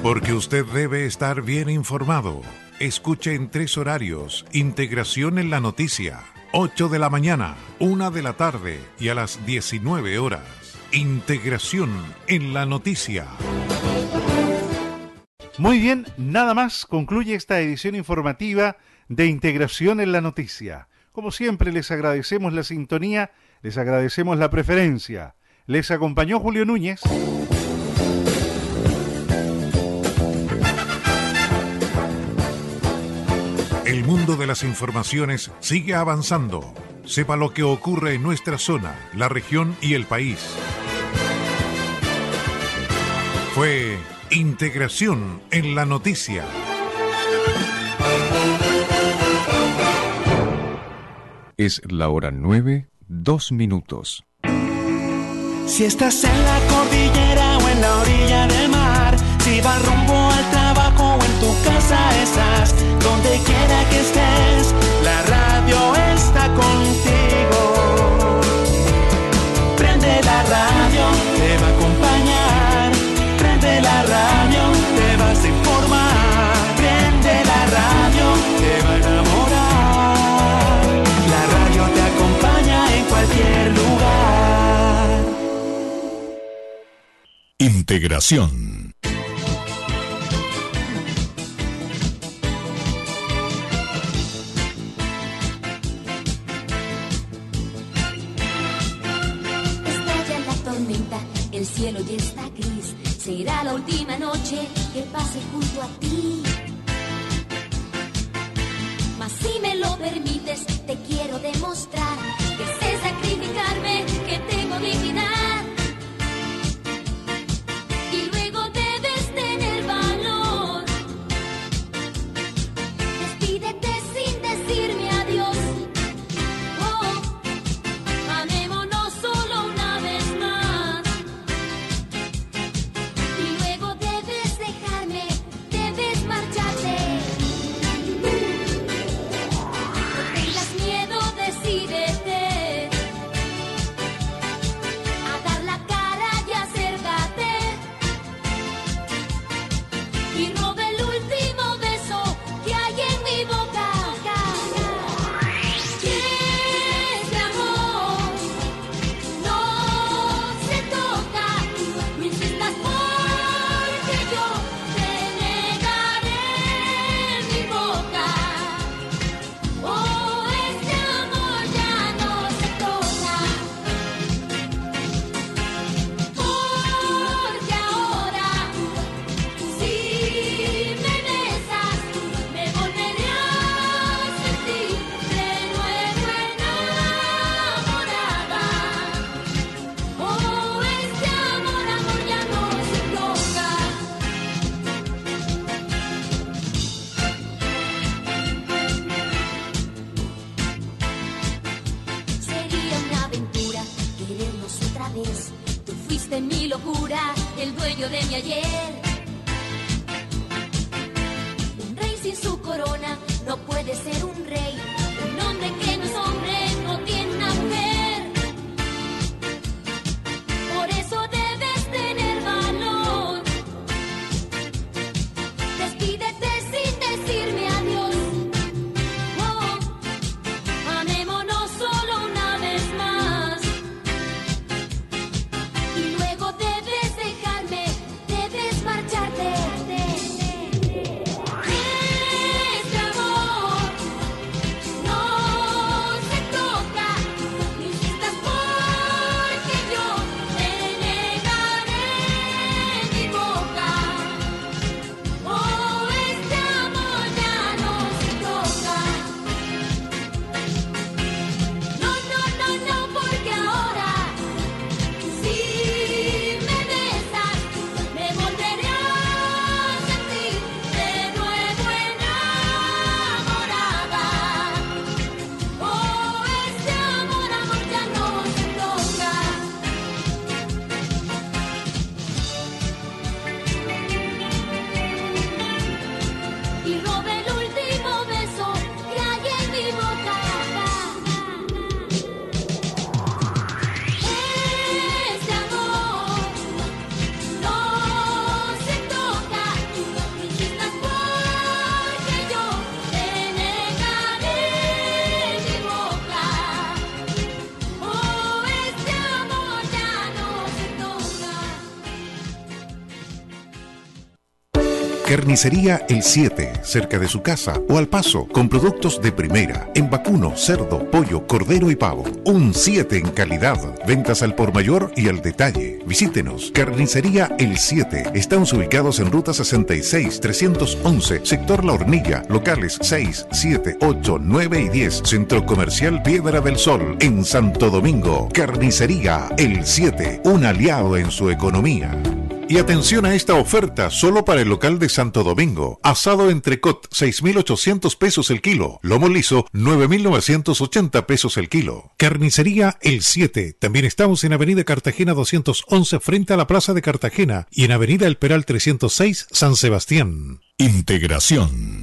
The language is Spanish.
Porque usted debe estar bien informado. Escuche en 3 horarios. Integración en la noticia. 8 de la mañana, 1 de la tarde y a las 19 horas. Integración en la noticia. Muy bien, nada más concluye esta edición informativa de Integración en la Noticia. Como siempre, les agradecemos la sintonía, les agradecemos la preferencia. Les acompañó Julio Núñez. El mundo de las informaciones sigue avanzando. Sepa lo que ocurre en nuestra zona, la región y el país. Fue Integración en la Noticia. Es la hora 9, 2 minutos. Si estás en la cordillera o en la orilla del mar, si vas rumbo al trabajo o en tu casa estás, donde quiera que estés, la radio está contigo. Prende la radio, te va a acompañar. Prende la radio, te vas a informar. Prende la radio, te va a enamorar. La radio te acompaña en cualquier lugar. Integración. Estalla la tormenta, el cielo ya está gris. Será la última noche que pase junto a ti. Mas si me lo permites, te quiero demostrar que sé sacrificarme, que tengo dignidad. Y luego debes tener valor. Despídete sin decirme adiós. Oh, amémonos solo una vez más. Y luego debes dejarme, debes marcharte. No tengas miedo, decídete a dar la cara y acércate. Y roba el último beso que hay en mi boca. Que este amor no se toca. No insistas porque yo te negaré mi boca. Oh, este amor ya no se toca. Porque ahora, si me besas, me volveré a sentir de nuevo enamorada. Oh, este amor ya no se toca. Sería una aventura querernos otra vez. Tú fuiste mi locura, el dueño de mi ayer. Un rey sin su corona no puede ser un rey. Un hombre que no es hombre no tiene una mujer. Por eso debes tener valor. Despídete sin decirme adiós. Oh, amémonos solo una vez más. Y luego debes dejarme, debes marcharte. Este amor no Carnicería El 7, cerca de su casa o al paso, con productos de primera, en vacuno, cerdo, pollo, cordero y pavo. Un 7 en calidad. Ventas al por mayor y al detalle. Visítenos. Carnicería El 7. Estamos ubicados en Ruta 66, 311, sector La Hornilla, locales 6, 7, 8, 9 y 10. Centro Comercial Piedra del Sol, en Santo Domingo. Carnicería El 7, un aliado en su economía. Y atención a esta oferta solo para el local de Santo Domingo. Asado entrecot, 6.800 pesos el kilo. Lomo liso, 9.980 pesos el kilo. Carnicería El 7. También estamos en Avenida Cartagena 211 frente a la Plaza de Cartagena y en Avenida El Peral 306 San Sebastián. Integración.